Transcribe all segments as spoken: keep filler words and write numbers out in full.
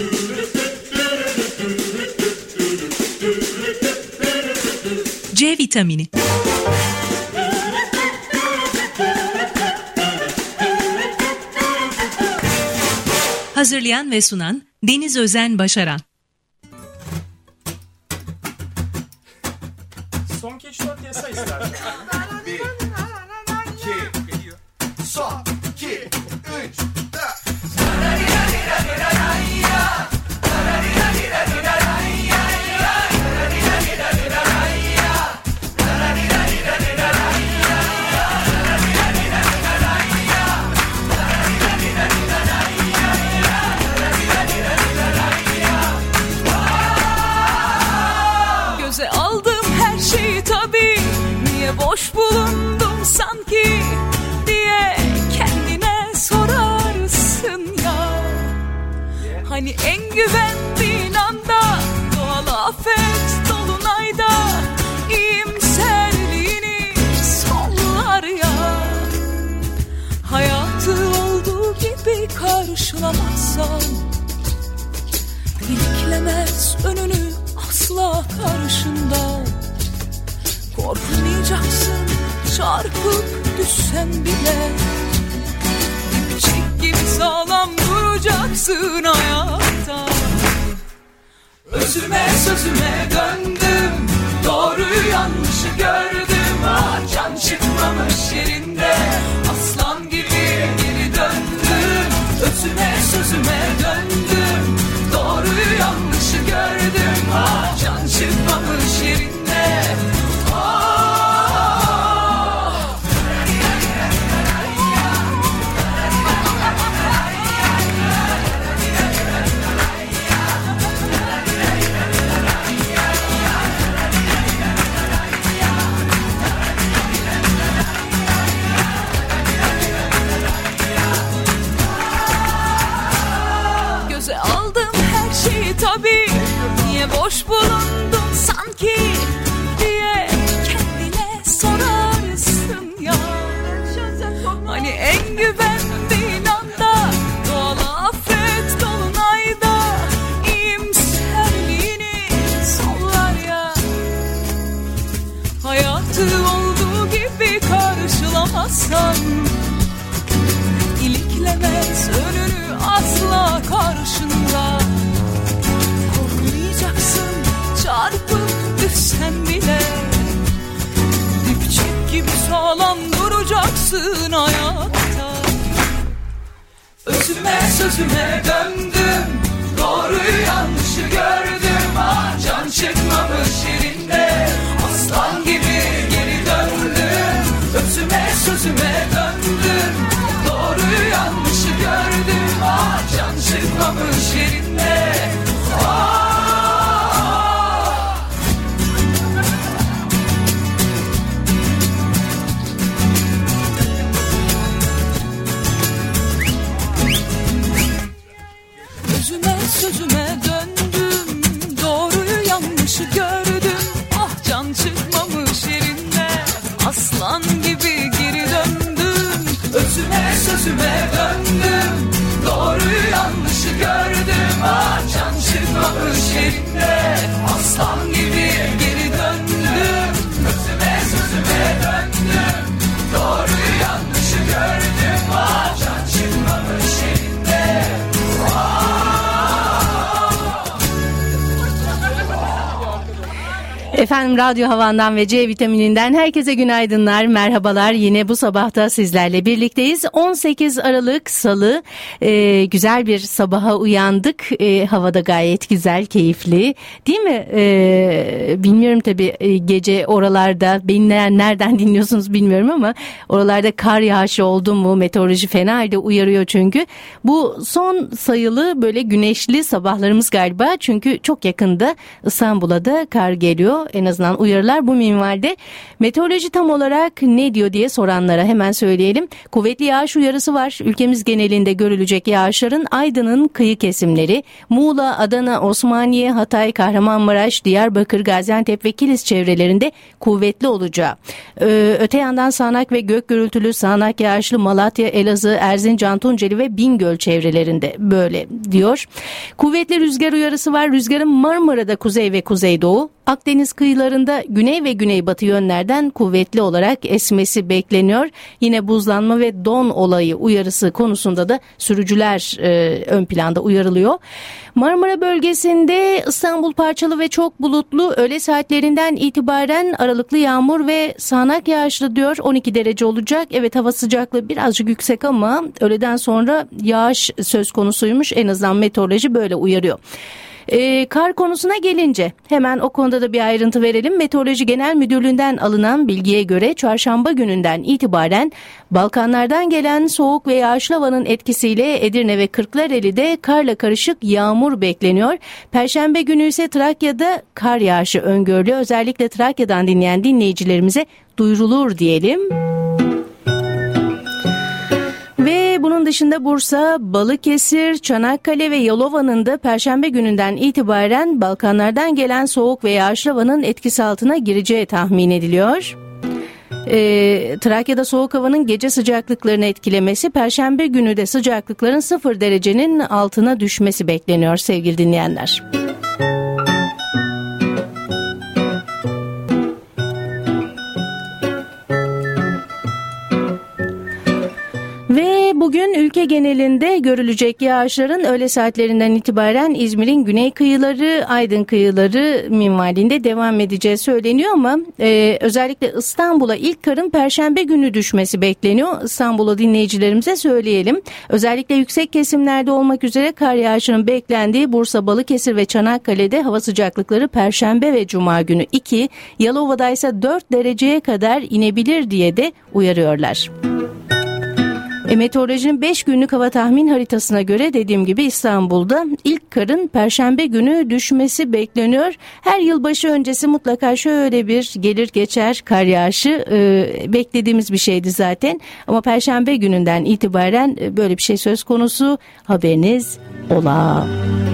C vitamini. Hazırlayan ve sunan Deniz Özen Başaran. Son keçiler yasa istersen. Bir, iki, son, iki, üç, dört. Göze aldım her şeyi tabii, niye boş bulundum sanki diye kendine sorarsın ya. Hani en güvendiğin anda, doğal afet dolunayda iyimserliğini sollar ya. Hayatı olduğu gibi karşılamazsan, iliklemez önünü asla karşında. Korkmayacaksın çarpıp düşsen bile, dipçik gibi sağlam duracaksın hayatta. Özüme sözüme döndüm, doğruyu yanlışı gördüm. Ah, can çıkmamış yerinde, aslan gibi geri döndüm. Özüme sözüme döndüm, doğruyu yanlışı gördüm. Ah, can çıkmamış yerinde. Ah. Göze aldım her şeyi tabii, niye boş bulundum sanki diye kendine sorarsın ya. Hani en güvendiğin anda, doğal afet dolunayda iyimserliğini sollar ya. Hayatı olduğu gibi karşılamazsan, iliklemez önünü asla karşında. Korkmayacaksın çarpıp düşsen bile, dipçik gibi sağlam duracaksın hayatta. Özüme sözüme döndüm, doğruyu yanlışı gördüm. Ah, can çıkmamış yerinde, aslan gibi geri döndüm. Özüme sözüme döndüm, doğruyu yanlışı gördüm. Ah, can çıkmamış yerinde. Ah. Özüme sözüme döndüm, doğruyu yanlışı gördüm. Ah, can çıkmamış yerinde, aslan gibi geri döndüm. Özüme sözüme döndüm, doğruyu yanlışı gördüm. Ah, can çıkmamış yerinde, aslan gibi geri döndüm. Özüme sözüme döndüm, doğruyu yanlışı gördüm. Ah, can çıkmamış yerinde. Efendim, Radyo Havan'dan ve C vitamininden herkese günaydınlar, merhabalar. Yine bu sabahta sizlerle birlikteyiz. on sekiz Aralık Salı, ee, güzel bir sabaha uyandık. Ee, havada gayet güzel, keyifli, değil mi? Ee, bilmiyorum tabii e, gece oralarda, beni nereden dinliyorsunuz bilmiyorum ama oralarda kar yağışı oldu mu? Meteoroloji fena halde uyarıyor çünkü. Bu son sayılı böyle güneşli sabahlarımız galiba, çünkü çok yakında İstanbul'a da kar geliyor. en azından uyarılar bu minvalde. Meteoroloji tam olarak ne diyor diye soranlara hemen söyleyelim. Kuvvetli yağış uyarısı var. Ülkemiz genelinde görülecek yağışların Aydın'ın kıyı kesimleri, Muğla, Adana, Osmaniye, Hatay, Kahramanmaraş, Diyarbakır, Gaziantep ve Kilis çevrelerinde kuvvetli olacağı. Ee, öte yandan sağanak ve gök gürültülü, sağanak yağışlı Malatya, Elazığ, Erzincan, Tunceli ve Bingöl çevrelerinde böyle diyor. Kuvvetli rüzgar uyarısı var. Rüzgarın Marmara'da kuzey ve kuzeydoğu, Akdeniz kıyılarında güney ve güneybatı yönlerden kuvvetli olarak esmesi bekleniyor. Yine buzlanma ve don olayı uyarısı konusunda da sürücüler e, ön planda uyarılıyor. Marmara bölgesinde İstanbul parçalı ve çok bulutlu, öğle saatlerinden itibaren aralıklı yağmur ve sağanak yağışlı diyor. on iki derece olacak. Evet, hava sıcaklığı birazcık yüksek ama öğleden sonra yağış söz konusuymuş. En azından meteoroloji böyle uyarıyor. Ee, kar konusuna gelince hemen o konuda da bir ayrıntı verelim. Meteoroloji Genel Müdürlüğü'nden alınan bilgiye göre çarşamba gününden itibaren Balkanlardan gelen soğuk ve yağışlı havanın etkisiyle Edirne ve Kırklareli'de karla karışık yağmur bekleniyor. Perşembe günü ise Trakya'da kar yağışı öngörülüyor. Özellikle Trakya'dan dinleyen dinleyicilerimize duyurulur diyelim. Ve bunun dışında Bursa, Balıkesir, Çanakkale ve Yalova'nın da Perşembe gününden itibaren Balkanlardan gelen soğuk ve yağışlı havanın etkisi altına gireceği tahmin ediliyor. Ee, Trakya'da soğuk havanın gece sıcaklıklarını etkilemesi, Perşembe günü de sıcaklıkların sıfır derecenin altına düşmesi bekleniyor sevgili dinleyenler. Ve bugün ülke genelinde görülecek yağışların öğle saatlerinden itibaren İzmir'in güney kıyıları, Aydın kıyıları minvalinde devam edeceği söyleniyor ama e, özellikle İstanbul'a ilk karın Perşembe günü düşmesi bekleniyor. İstanbul'u dinleyicilerimize söyleyelim. Özellikle yüksek kesimlerde olmak üzere kar yağışının beklendiği Bursa, Balıkesir ve Çanakkale'de hava sıcaklıkları Perşembe ve Cuma günü iki, Yalova'da ise dört dereceye kadar inebilir diye de uyarıyorlar. E, meteorolojinin beş günlük hava tahmin haritasına göre dediğim gibi İstanbul'da ilk karın Perşembe günü düşmesi bekleniyor. Her yılbaşı öncesi mutlaka şöyle bir gelir geçer kar yağışı e, beklediğimiz bir şeydi zaten. Ama Perşembe gününden itibaren e, böyle bir şey söz konusu, haberiniz ola.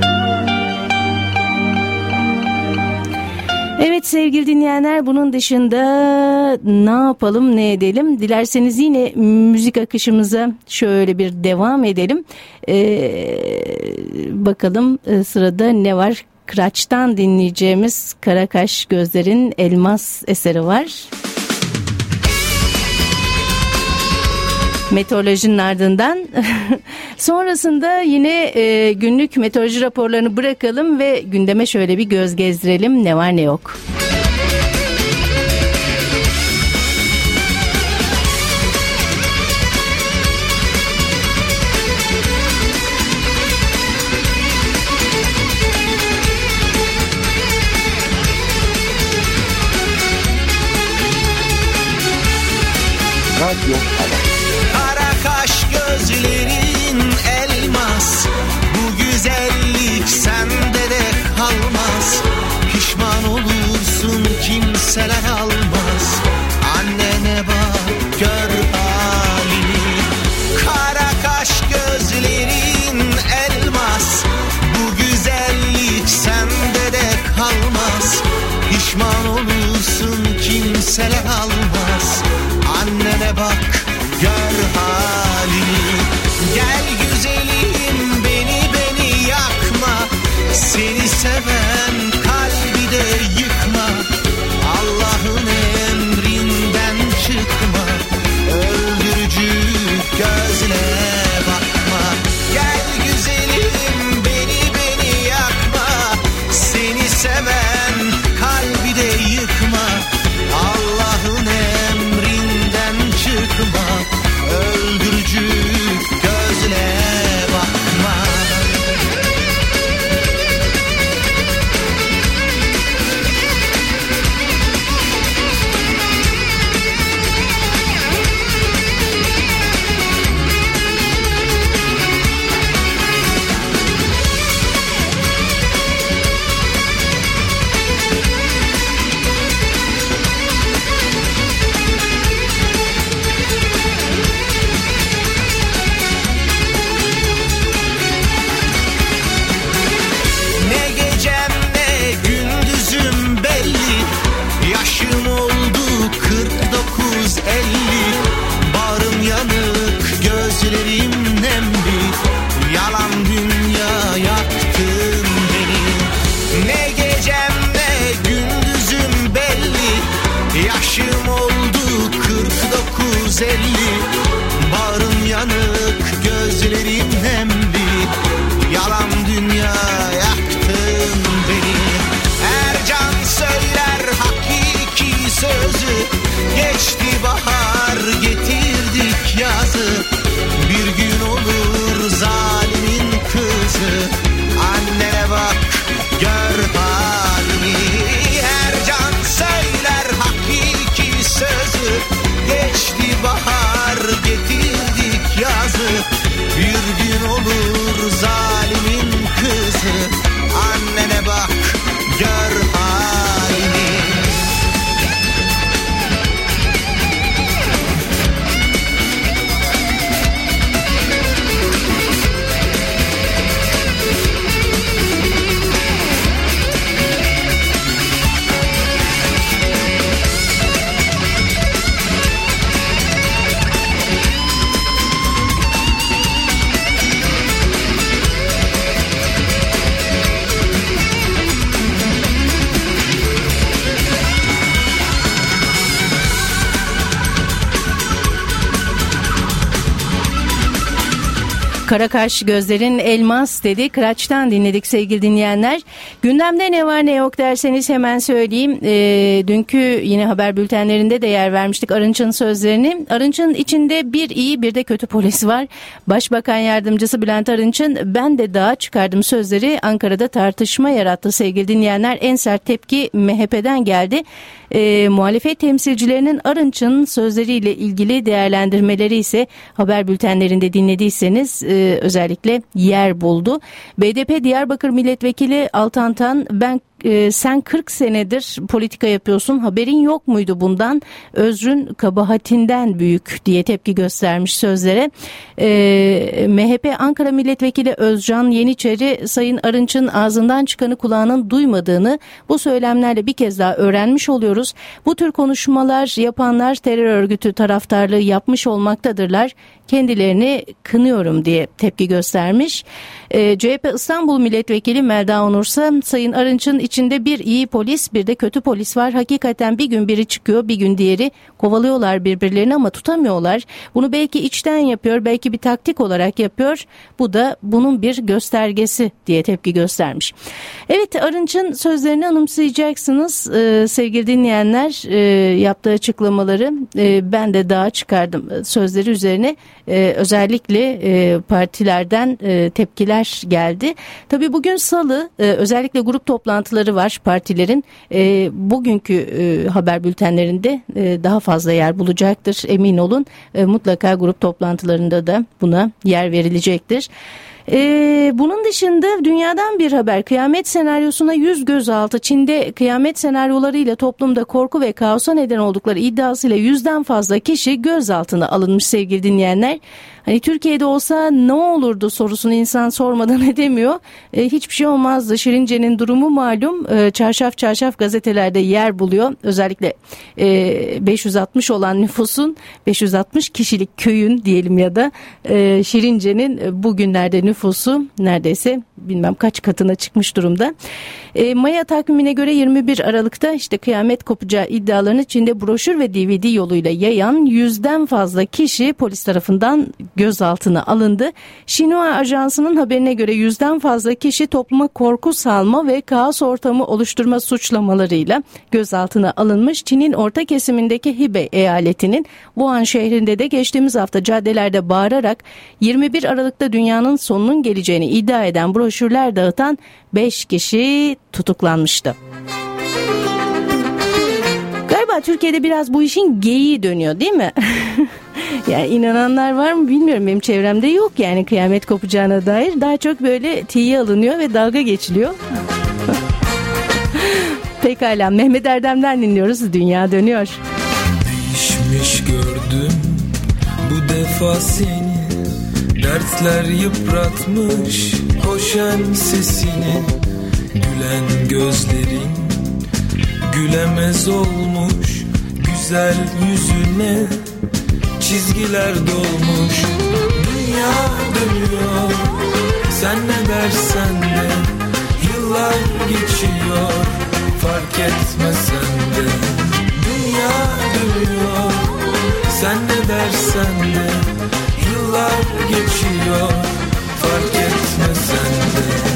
Evet sevgili dinleyenler, bunun dışında ne yapalım ne edelim? Dilerseniz yine müzik akışımıza şöyle bir devam edelim. Ee, bakalım sırada ne var? Kıraç'tan dinleyeceğimiz Karakaş Gözler'in Elmas eseri var. Meteorolojinin ardından sonrasında yine e, günlük meteoroloji raporlarını bırakalım ve gündeme şöyle bir göz gezdirelim. Ne var ne yok. Radyo Hava. Karakaş gözlerin elmas, bu güzellik sende de kalmaz. Pişman olursun kimseler almaz. Annene bak gör halini. Karakaş gözlerin elmas, bu güzellik sende de kalmaz. Pişman olursun kimseler almaz. Annene bak gör halini. Gel güzelim beni beni yakma. Seni seven kalbi de yıkma. Allah'ın emrinden çıkma. Öldürücü gözle bakma. Gel güzelim beni beni yakma. Seni seven kalbi de yıkma. Allah'ın emrinden çıkma. Annene bak, gör halini. Her can söyler hakiki sözü. Geçti bahar, getirdik yazı. Bir gün olur zalimin kızı. Annene bak, gör halini. Karakaş gözlerin elmas dedi. Kıraç'tan dinledik sevgili dinleyenler. Gündemde ne var ne yok derseniz hemen söyleyeyim. E, dünkü yine haber bültenlerinde de yer vermiştik Arınç'ın sözlerini. Arınç'ın içinde bir iyi bir de kötü polis var. Başbakan Yardımcısı Bülent Arınç'ın ben de dağa çıkardım sözleri Ankara'da tartışma yarattı sevgili dinleyenler. En sert tepki M H P'den geldi. E, muhalefet temsilcilerinin Arınç'ın sözleriyle ilgili değerlendirmeleri ise haber bültenlerinde dinlediyseniz e, özellikle yer buldu. B D P Diyarbakır Milletvekili Altan Tan ben e, sen kırk senedir politika yapıyorsun haberin yok muydu bundan özrün kabahatinden büyük diye tepki göstermiş sözlere. E, M H P Ankara Milletvekili Özcan Yeniçeri Sayın Arınç'ın ağzından çıkanı kulağının duymadığını bu söylemlerle bir kez daha öğrenmiş oluyoruz. Bu tür konuşmalar yapanlar terör örgütü taraftarlığı yapmış olmaktadırlar. Kendilerini kınıyorum diye tepki göstermiş. E, C H P İstanbul Milletvekili Melda Onursa Sayın Arınç'ın içinde bir iyi polis bir de kötü polis var. Hakikaten bir gün biri çıkıyor bir gün diğeri kovalıyorlar birbirlerini ama tutamıyorlar. Bunu belki içten yapıyor belki bir taktik olarak yapıyor. Bu da bunun bir göstergesi diye tepki göstermiş. Evet Arınç'ın sözlerini anımsayacaksınız e, sevgili dinleyenler e, yaptığı açıklamaları e, ben de dağa çıkardım sözleri üzerine. Ee, özellikle e, partilerden e, tepkiler geldi. Tabii bugün Salı e, özellikle grup toplantıları var partilerin. E, bugünkü e, haber bültenlerinde e, daha fazla yer bulacaktır emin olun. E, mutlaka grup toplantılarında da buna yer verilecektir. Ee, bunun dışında dünyadan bir haber. Kıyamet senaryosuna yüz gözaltı. Çin'de kıyamet senaryolarıyla toplumda korku ve kaosa neden oldukları iddiasıyla yüzden fazla kişi gözaltına alınmış sevgili dinleyenler. Hani Türkiye'de olsa ne olurdu sorusunu insan sormadan edemiyor. E, hiçbir şey olmazdı. Şirince'nin durumu malum. E, çarşaf çarşaf gazetelerde yer buluyor. Özellikle e, beş yüz altmış olan nüfusun beş yüz altmış kişilik köyün diyelim ya da e, Şirince'nin bugünlerde nüfusu neredeyse bilmem kaç katına çıkmış durumda. E, Maya takvimine göre yirmi bir Aralık'ta işte kıyamet kopacağı iddialarını Çin'de broşür ve D V D yoluyla yayan yüzden fazla kişi polis tarafından gözaltına alındı. Xinhua Ajansı'nın haberine göre yüzden fazla kişi topluma korku salma ve kaos ortamı oluşturma suçlamalarıyla gözaltına alınmış. Çin'in orta kesimindeki Hebei eyaletinin Wuhan şehrinde de geçtiğimiz hafta caddelerde bağırarak yirmi bir Aralık'ta dünyanın sonunun geleceğini iddia eden broşürler dağıtan beş kişi tutuklanmıştı. Galiba Türkiye'de biraz bu işin geyiği dönüyor değil mi? Yani inananlar var mı bilmiyorum. Benim çevremde yok yani kıyamet kopacağına dair. Daha çok böyle tiye alınıyor ve dalga geçiliyor. Pekala Mehmet Erdem'den dinliyoruz. Dünya dönüyor. Değişmiş gördüm bu defa seni. Dertler yıpratmış hoşen sesini. Gülen gözlerin gülemez olmuş. Güzel yüzüne çizgiler dolmuş. Dünya dönüyor sen ne dersen de. Yıllar geçiyor fark etmesen de. Dünya dönüyor sen ne dersen de. Yıllar geçiyor fark etmesen de.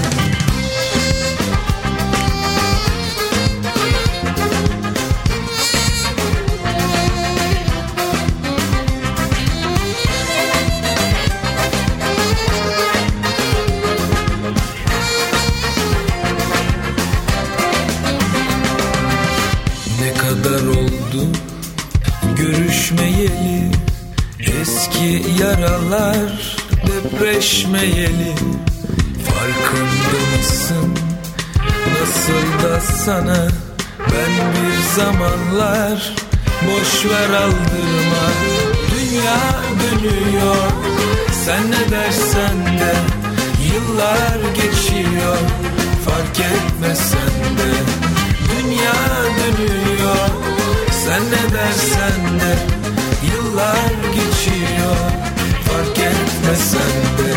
zamanlar depreşmeyeli. Farkında mısın? Nasıl da sana ben bir zamanlar boş ver aldırma. Dünya dönüyor, sen ne dersen de, yıllar geçiyor, fark etmesen de. Dünya dönüyor, sen ne dersen de, yıllar geçiyor, fark etmesen de.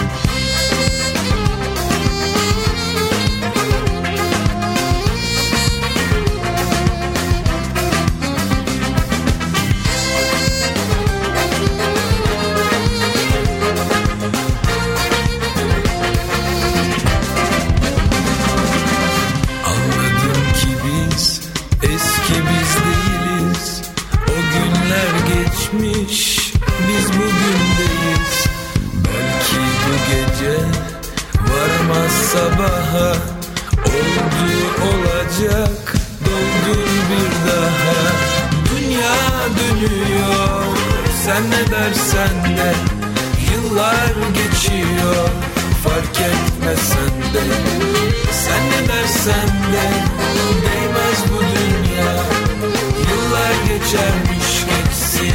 Biz bugündeyiz. Belki bu gece varmaz sabaha. Oldu olacak, doldur bir daha. Dünya dönüyor, sen ne dersen de, yıllar geçiyor, fark etmesen de. Sen ne dersen de, değmez bu dünya. Yıllar geçermiş geçsin.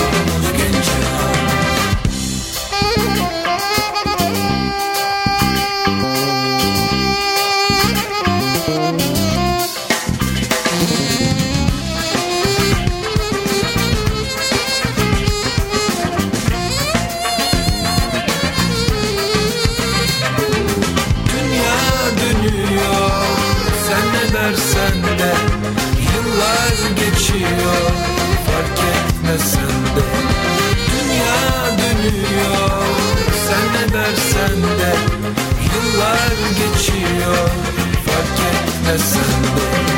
Sen de, yıllar geçiyor, fark etmesen de. Dünya dönüyor, sen ne dersen de, yıllar geçiyor, fark etmesen de.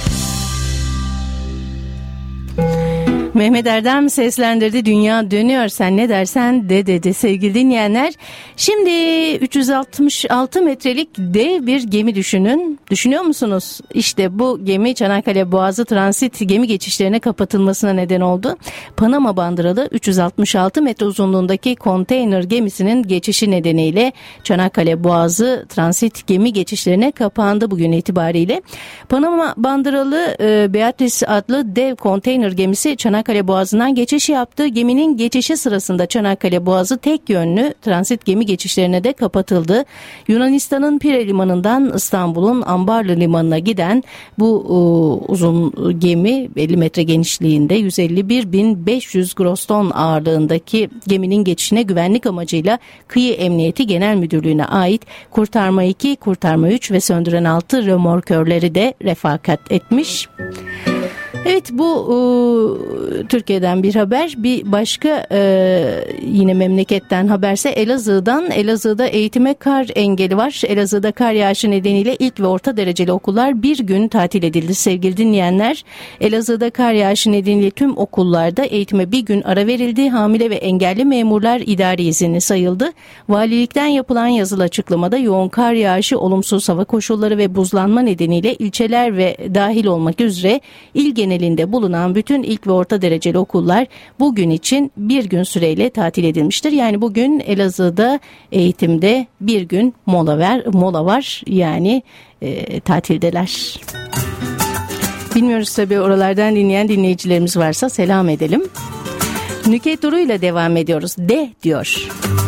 Mehmet Erdem seslendirdi. Dünya dönüyor, sen ne dersen de dedi sevgili dinleyenler. Şimdi üç yüz altmış altı metrelik dev bir gemi düşünün. Düşünüyor musunuz? İşte bu gemi Çanakkale Boğazı transit gemi geçişlerine kapatılmasına neden oldu. Panama bandıralı üç yüz altmış altı metre uzunluğundaki konteyner gemisinin geçişi nedeniyle Çanakkale Boğazı transit gemi geçişlerine kapandı bugün itibariyle. Panama bandıralı e, Beatrice adlı dev konteyner gemisi Çanakkale Boğazı'ndan geçiş yaptı. Geminin geçişi sırasında Çanakkale Boğazı tek yönlü transit gemi geçişlerine de kapatıldı. Yunanistan'ın Pire Limanı'ndan İstanbul'un Ambarlı Limanı'na giden bu e, uzun gemi elli metre genişliğinde yüz elli bir bin beş yüz gross ton ağırlığındaki geminin geçişine güvenlik amacıyla Kıyı Emniyeti Genel Müdürlüğü'ne ait Kurtarma iki, Kurtarma üç ve Söndüren altı römorkörleri de refakat etmiş. Evet, bu e, Türkiye'den bir haber. Bir başka e, yine memleketten haberse Elazığ'dan. Elazığ'da eğitime kar engeli var. Elazığ'da kar yağışı nedeniyle ilk ve orta dereceli okullar bir gün tatil edildi sevgili dinleyenler. Elazığ'da kar yağışı nedeniyle tüm okullarda eğitime bir gün ara verildi. Hamile ve engelli memurlar idari izinli sayıldı. Valilikten yapılan yazılı açıklamada yoğun kar yağışı, olumsuz hava koşulları ve buzlanma nedeniyle ilçeler ve dahil olmak üzere il genelinde bulunan bütün ilk ve orta dereceli okullar bugün için bir gün süreyle tatil edilmiştir. Yani bugün Elazığ'da eğitimde bir gün mola ver, mola var. Yani e, tatildeler. Bilmiyoruz tabii, oralardan dinleyen dinleyicilerimiz varsa selam edelim. Nüket Duru ile devam ediyoruz. De diyor.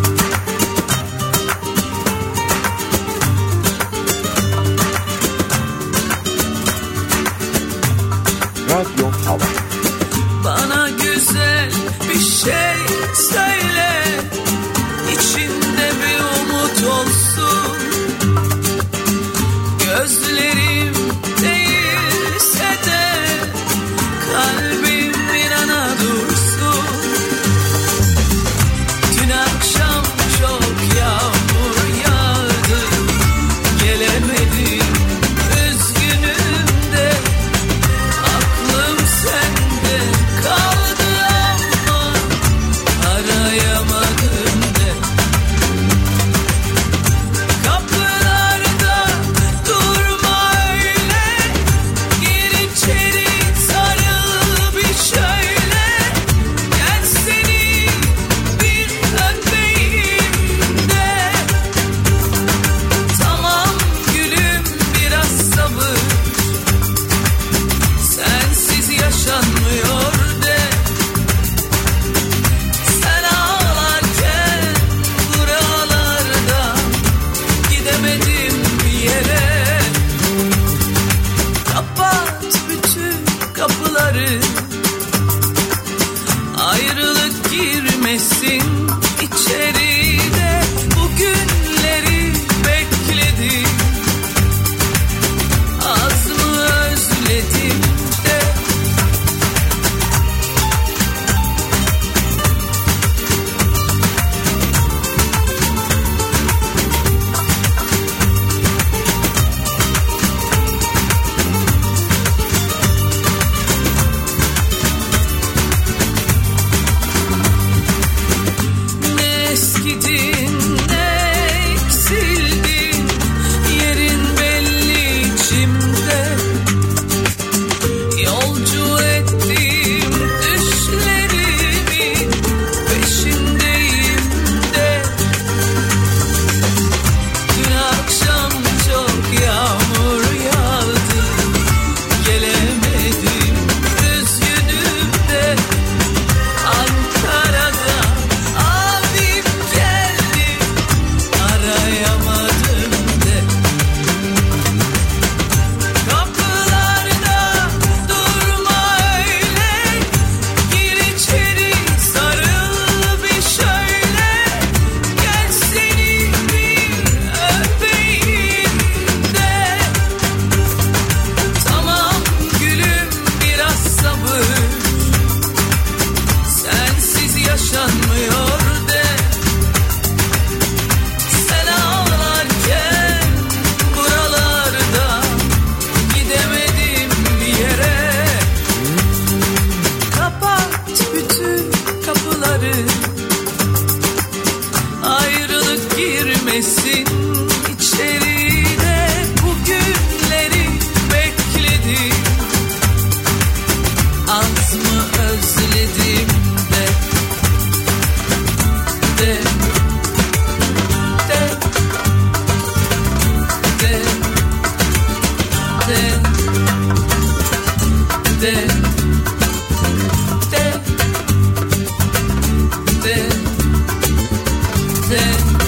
Radyo Hava. Bana güzel bir şey söyle, içinde bir umut olsun. Gözlerim değilse de kalbim inana dursun. Dün akşam çok yağmur yağdı, gelemedim üzgünüm de. Aklım sende kaldı ama gidemedim bir yere. Kapat bütün kapıları, ayrılık girmesin içeride. Bugünleri bekledim, az mı özledim de. Ne eskidin ne eksildin, yerin belli içimde. Yolcu ettim düşlerimin peşindeyim de. Dün akşam çok yağmur yağdı, gelemedim üzgünüm de. Ankara'da abim geldi, arayamadım de. Kapılarda durma öyle, gir içeri sarıl bir şöyle. Gel seni bir öpeyim de. Tamam gülüm biraz sabır, sensiz yaşanmıyor de. Sen ağlarken buralarda gidemedim bir yere. Kapat bütün kapıları, ayrılık girmesin içeride. Bugünleri bekledim, az mı özledim de. De, de, de, de, de, de, de, de.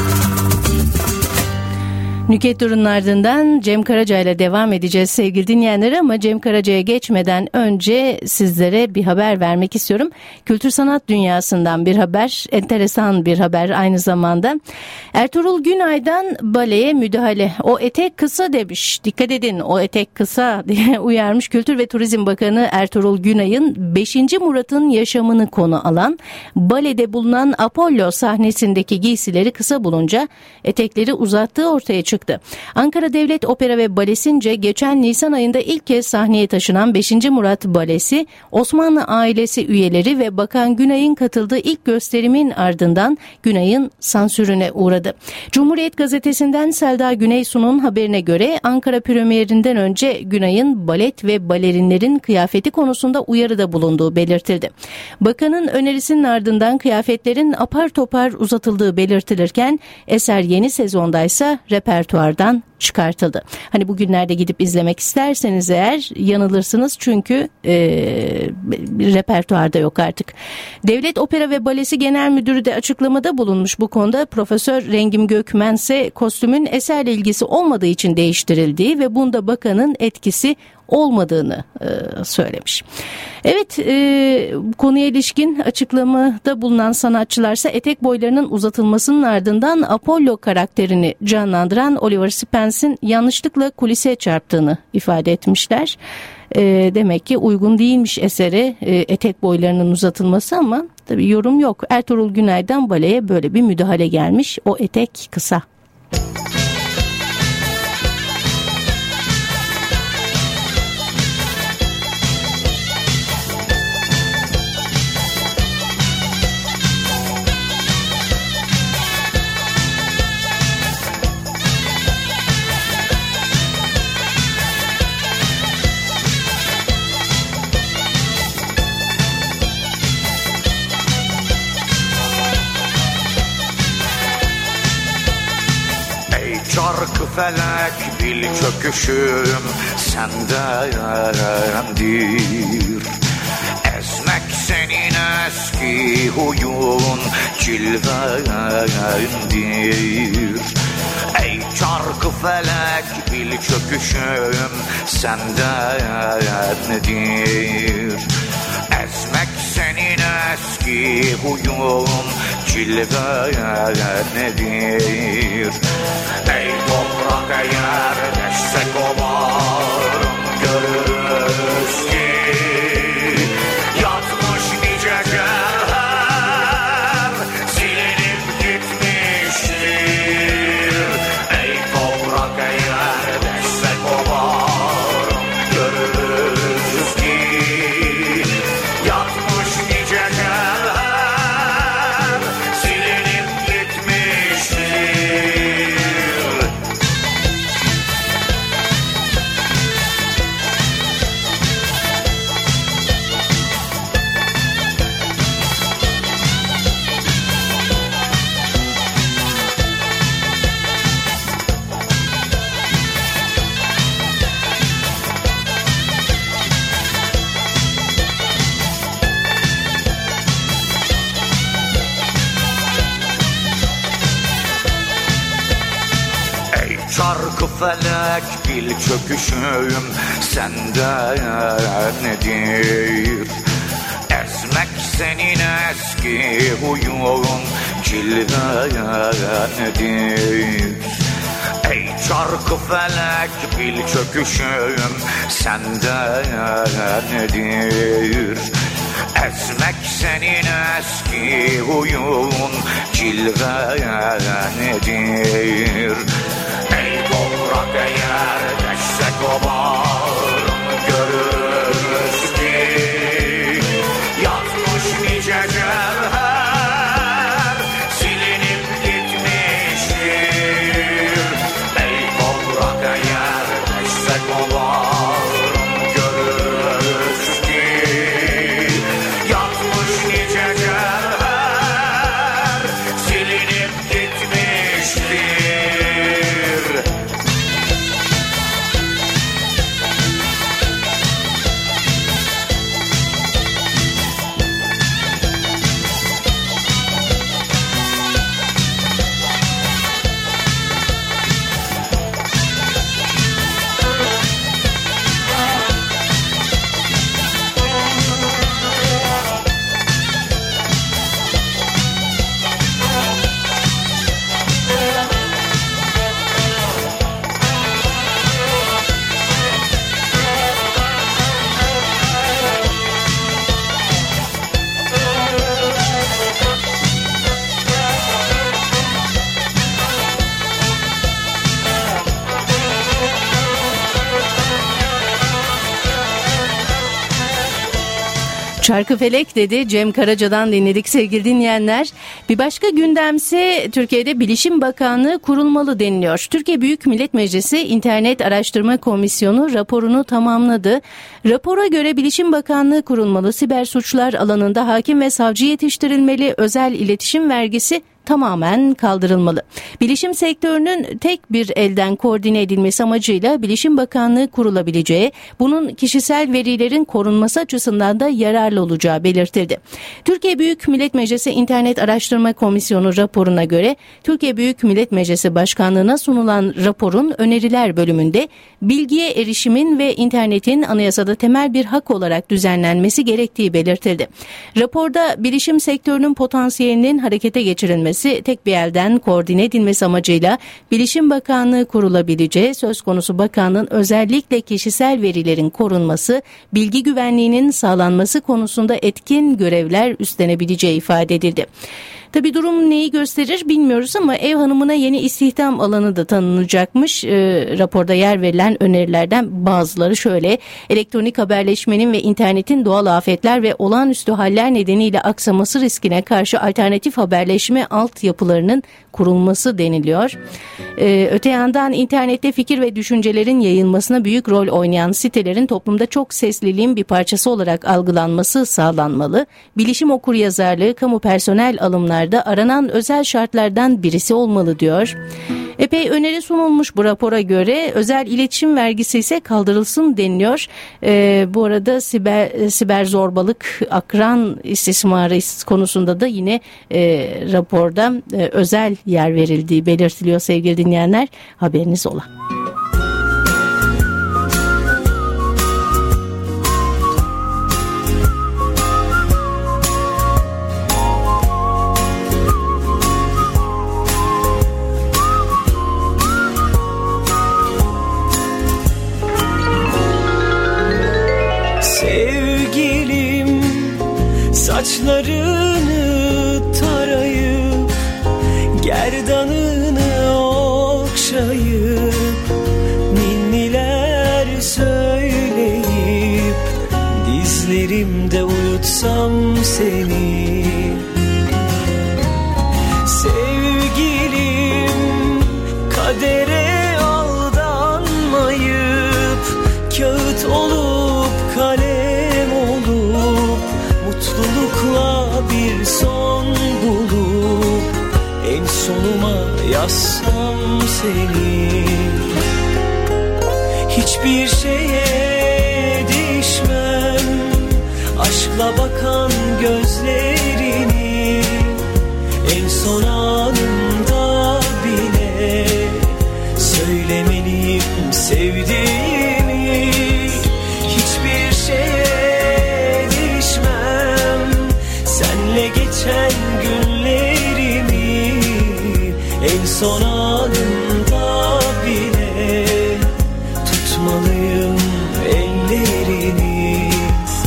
Nükhet Dur'un ardından Cem Karaca ile devam edeceğiz sevgili dinleyenler, ama Cem Karaca'ya geçmeden önce sizlere bir haber vermek istiyorum. Kültür sanat dünyasından bir haber, enteresan bir haber aynı zamanda. Ertuğrul Günay'dan baleye müdahale. O etek kısa demiş. Dikkat edin, o etek kısa diye uyarmış. Kültür ve Turizm Bakanı Ertuğrul Günay'ın beşinci Murat'ın yaşamını konu alan balede bulunan Apollo sahnesindeki giysileri kısa bulunca etekleri uzattığı ortaya çıktı. Ankara Devlet Opera ve Balesi'nce geçen Nisan ayında ilk kez sahneye taşınan beşinci Murat Balesi, Osmanlı ailesi üyeleri ve Bakan Günay'ın katıldığı ilk gösterimin ardından Günay'ın sansürüne uğradı. Cumhuriyet Gazetesi'nden Selda Güneysu'nun haberine göre Ankara premierinden önce Günay'ın balet ve balerinlerin kıyafeti konusunda uyarıda bulunduğu belirtildi. Bakanın önerisinin ardından kıyafetlerin apar topar uzatıldığı belirtilirken eser yeni sezondaysa repertuardan çıkartıldı. Hani bugünlerde gidip izlemek isterseniz eğer yanılırsınız, çünkü e, repertuarda yok artık. Devlet Opera ve Balesi Genel Müdürü de açıklamada bulunmuş bu konuda. Profesör Rengim Gökmen ise kostümün eserle ilgisi olmadığı için değiştirildiği ve bunda bakanın etkisi olmadığını e, söylemiş. Evet, e, konuya ilişkin açıklamada bulunan sanatçılarsa etek boylarının uzatılmasının ardından Apollo karakterini canlandıran Oliver Spence'in yanlışlıkla kulise çarptığını ifade etmişler. E, demek ki uygun değilmiş esere e, etek boylarının uzatılması, ama tabii yorum yok. Ertuğrul Günay'dan baleye böyle bir müdahale gelmiş. O etek kısa. Felek bil çöküşüm sendendir. Esmek senin eski huyun cilvendir. Ey çarkı çarkı felek bil çöküşüm sende nedir? Ezmek senin eski huyun cilve nedir? Ey toprak eğer destek olarım görürüz ki yatmış nice cevher silinip gitmiştir. Ey toprak eğer destek olarım görürüz ki yatmış nice cevher silinip gitmiştir. Çarkı felek bil çöküşüm sende nedir? Ezmek senin eski huyun cilve nedir? Ey çarkı felek bil çöküşüm sende nedir? Ezmek senin eski huyun cilve nedir? Ey toprak eğer destek olarım görürüz ki yatmış nice cevher silinip gitmiştir. Ey toprak eğer destek olarım görürüz ki yatmış nice cevher silinip gitmiştir. Çarkıfelek dedi, Cem Karaca'dan dinledik sevgili dinleyenler. Bir başka gündemse Türkiye'de Bilişim Bakanlığı kurulmalı deniliyor. Türkiye Büyük Millet Meclisi İnternet Araştırma Komisyonu raporunu tamamladı. Rapora göre Bilişim Bakanlığı kurulmalı, siber suçlar alanında hakim ve savcı yetiştirilmeli, özel iletişim vergisi tamamen kaldırılmalı. Bilişim sektörünün tek bir elden koordine edilmesi amacıyla Bilişim Bakanlığı kurulabileceği, bunun kişisel verilerin korunması açısından da yararlı olacağı belirtildi. Türkiye Büyük Millet Meclisi İnternet Araştırma Komisyonu raporuna göre Türkiye Büyük Millet Meclisi Başkanlığı'na sunulan raporun öneriler bölümünde bilgiye erişimin ve internetin anayasada temel bir hak olarak düzenlenmesi gerektiği belirtildi. Raporda bilişim sektörünün potansiyelinin harekete geçirilmesi, tek bir elden koordine edilmesi amacıyla Bilişim Bakanlığı kurulabileceği, söz konusu bakanlığın özellikle kişisel verilerin korunması, bilgi güvenliğinin sağlanması konusunda etkin görevler üstlenebileceği ifade edildi. Tabii durum neyi gösterir bilmiyoruz ama ev hanımına yeni istihdam alanı da tanınacakmış. E, raporda yer verilen önerilerden bazıları şöyle: elektronik haberleşmenin ve internetin doğal afetler ve olağanüstü haller nedeniyle aksaması riskine karşı alternatif haberleşme altyapılarının kurulması deniliyor. E, öte yandan internette fikir ve düşüncelerin yayılmasına büyük rol oynayan sitelerin toplumda çok sesliliğin bir parçası olarak algılanması sağlanmalı. Bilişim okuryazarlığı, kamu personel alımlar sektörlerde aranan özel şartlardan birisi olmalı diyor. Epey öneri sunulmuş bu rapora göre. Özel iletişim vergisi ise kaldırılsın deniliyor. Ee, bu arada siber, siber zorbalık, akran istismarı konusunda da yine e, raporda e, özel yer verildiği belirtiliyor sevgili dinleyenler. Haberiniz ola. Saçlarını tarayıp gerdanını okşayıp ninniler söyleyip dizlerimde uyutsam seni. Sevgilim, kadere aldanmayıp kağıt olup kalem olup mutlulukla bir son bulup en sonuma yazsam seni. Hiçbir şeye değişmem, aşkla bakan gözlerini en son anımda bile söylemeliyim sevdiğimi. Hiçbir şeye senle geçen günlerimi en son anımda bile tutmalıyım ellerini.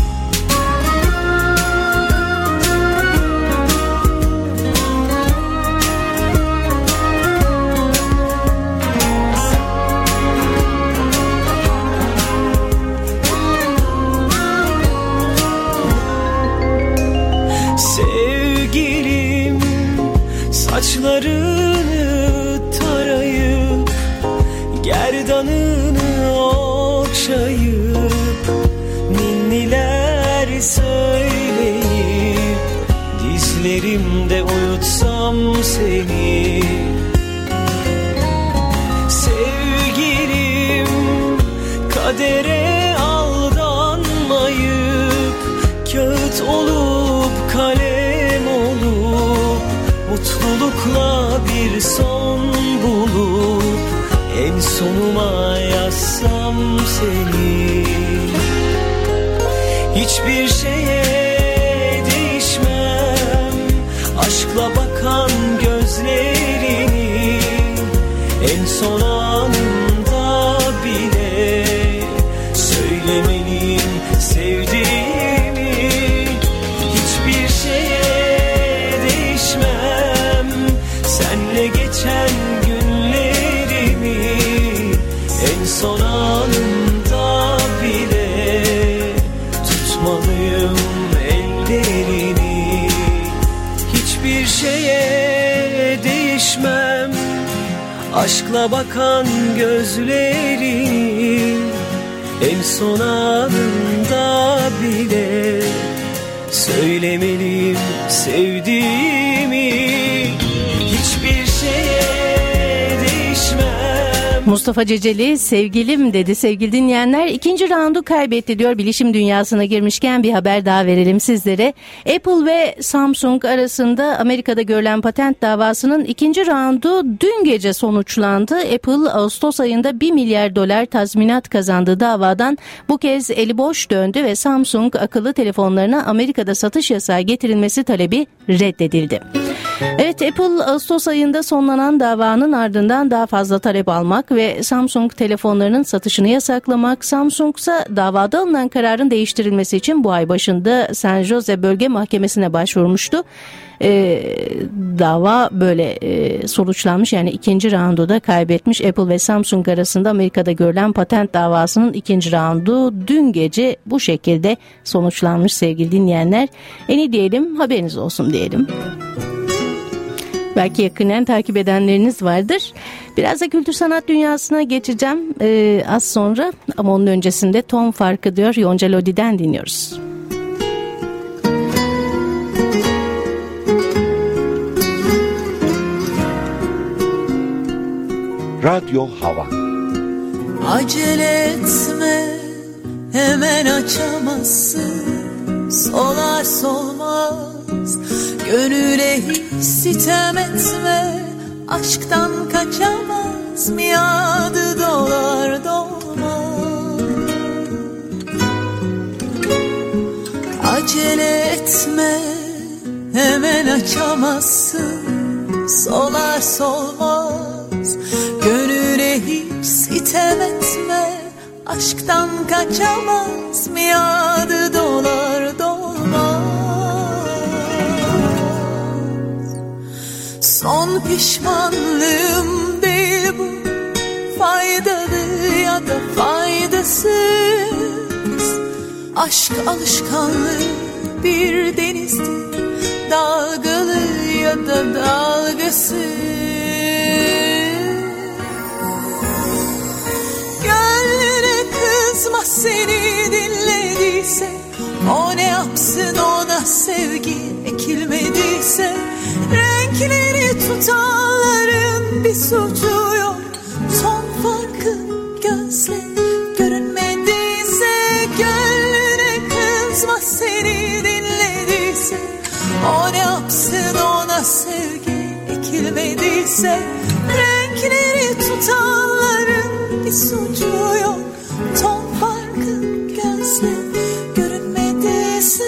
Saçlarını tarayıp gerdanını okşayıp ninniler söyleyip dizlerimde uyutsam seni. Sevgilim, kadere aldanmayıp kağıt olup kalem olup mutlulukla bir son bulup en sonuma yazsam seni. Hiçbir şeye değişmem, aşkla bakan gözlerini en son anımda bile söylemeliyim sevdiğimi. Hiçbir şeye değişmem, senle geçen günlerimi en son anımda bile tutmalıyım ellerini. Hiçbir şeye değişmem, aşkla bakan gözlerini en son anımda bile söylemeliyim sevdiğimi. Hiçbir şeye değişmem. Mustafa Ceceli sevgilim dedi sevgili dinleyenler. İkinci raundu kaybetti diyor. Bilişim dünyasına girmişken bir haber daha verelim sizlere. Apple ve Samsung arasında Amerika'da görülen patent davasının ikinci raundu dün gece sonuçlandı. Apple Ağustos ayında bir milyar dolar tazminat kazandığı davadan bu kez eli boş döndü ve Samsung akıllı telefonlarına Amerika'da satış yasağı getirilmesi talebi reddedildi. Evet, Apple Ağustos ayında sonlanan davanın ardından daha fazla talep almak ve Samsung telefonlarının satışını yasaklamak, Samsung ise davada alınan kararın değiştirilmesi için bu ay başında San Jose Bölge Mahkemesi'ne başvurmuştu. Ee, dava böyle e, sonuçlanmış, yani ikinci raundu da kaybetmiş. Apple ve Samsung arasında Amerika'da görülen patent davasının ikinci raundu dün gece bu şekilde sonuçlanmış sevgili dinleyenler. En iyi diyelim, haberiniz olsun diyelim. Belki yakinen takip edenleriniz vardır. Biraz da kültür sanat dünyasına geçeceğim ee, az sonra, ama onun öncesinde Ton Farkı diyor Yonca Lodi'den dinliyoruz. Radyo Hava. Acele etme, hemen açamazsın. Solar solmaz, gönüle hiç sitem etme. Aşktan kaçamaz, miadı dolar dolmaz. Acele etme, hemen açamazsın. Solar solmaz, gönüle hiç sitem etme. Aşktan kaçamaz, miadı dolar dolmaz. Son pişmanlığım değil bu, faydalı ya da faydasız. Aşk alışkanlığı bir denizdir, dalgalı ya da dalgasız. Gönlüne kızma seni dinlediyse, o ne yapsın ona sevgi ekilmediyse. Renkleri tutanların bir suçu yok, son farkı gözle görünmediyse. Gönlüne kızma seni dinlediyse, o ne yapsın ona sevgi ekilmediyse. Renkleri tutanların bir suçu yok, ton farkı gözle görünmediyse.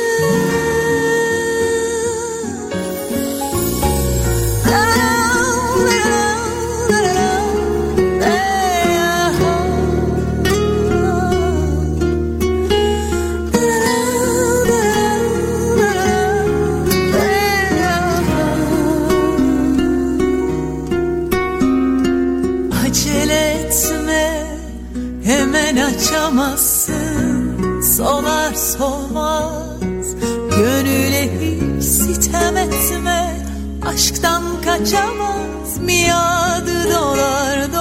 Hemen açamazsın, solar solmaz. Gönüle hiç sitem etme, aşktan kaçamaz, miadı dolar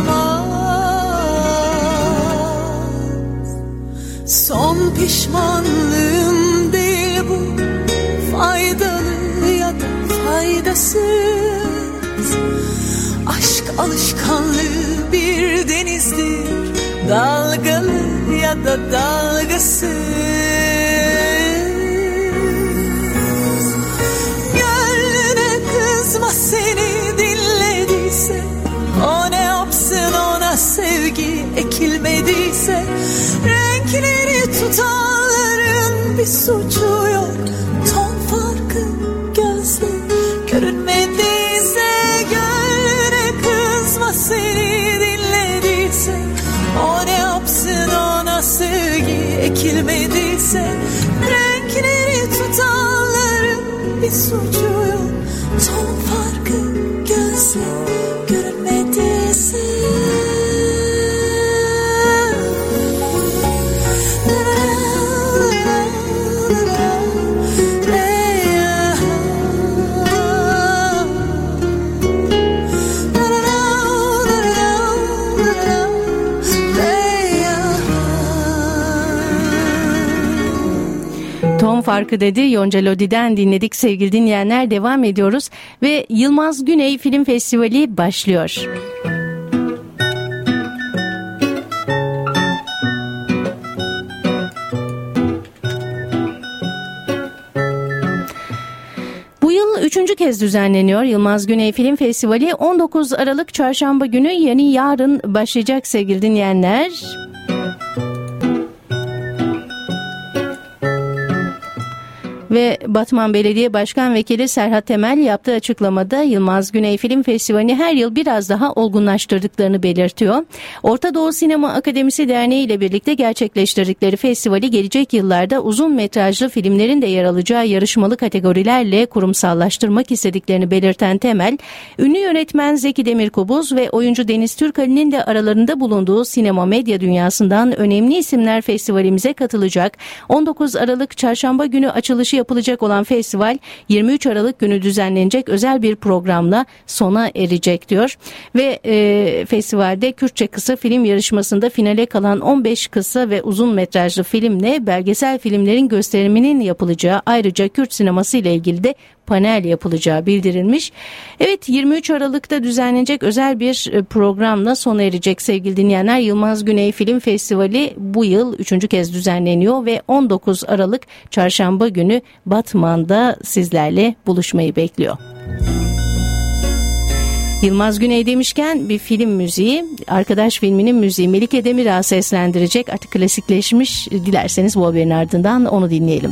dolmaz. Son pişmanlığım değil bu, faydalı ya da faydasız. Aşk alışkanlığı bir denizdir, dalgalı ya da dalgasız. Gönlüne kızma seni dinlediyse, o ne yapsın ona sevgi ekilmediyse. Renkleri tutanların bir suçu yok, ton farkı gözle görünmediyse. Gönlüne kızma seni dinlediyse, o ne yapsın ona sevgi ekilmediyse. Renkleri tutanların bir suçu yok, ton farkı gözle görünmediyse. Ton farkı dedi, Yonca Lodi'den dinledik sevgili dinleyenler. Devam ediyoruz ve Yılmaz Güney Film Festivali başlıyor. Bu yıl üçüncü kez düzenleniyor Yılmaz Güney Film Festivali. on dokuz Aralık Çarşamba günü, yani yarın başlayacak sevgili dinleyenler. Ve Batman Belediye Başkan Vekili Serhat Temel yaptığı açıklamada Yılmaz Güney Film Festivali'ni her yıl biraz daha olgunlaştırdıklarını belirtiyor. Orta Doğu Sinema Akademisi Derneği ile birlikte gerçekleştirdikleri festivali gelecek yıllarda uzun metrajlı filmlerin de yer alacağı yarışmalı kategorilerle kurumsallaştırmak istediklerini belirten Temel, ünlü yönetmen Zeki Demirkubuz ve oyuncu Deniz Türkali'nin de aralarında bulunduğu sinema medya dünyasından önemli isimler festivalimize katılacak. on dokuz Aralık Çarşamba günü açılışı yapılacak olan festival yirmi üç Aralık günü düzenlenecek özel bir programla sona erecek diyor. Ve e, festivalde Kürtçe kısa film yarışmasında finale kalan on beş kısa ve uzun metrajlı filmle belgesel filmlerin gösteriminin yapılacağı, ayrıca Kürt sineması ile ilgili de panel yapılacağı bildirilmiş. Evet, yirmi üç Aralık'ta düzenlenecek özel bir programla sona erecek sevgili dinleyenler. Yılmaz Güney Film Festivali bu yıl üçüncü kez düzenleniyor ve on dokuz Aralık Çarşamba günü Batman'da sizlerle buluşmayı bekliyor. Yılmaz Güney demişken bir film müziği, Arkadaş filminin müziği Melike Demirağ seslendirecek, artık klasikleşmiş. Dilerseniz bu haberin ardından onu dinleyelim.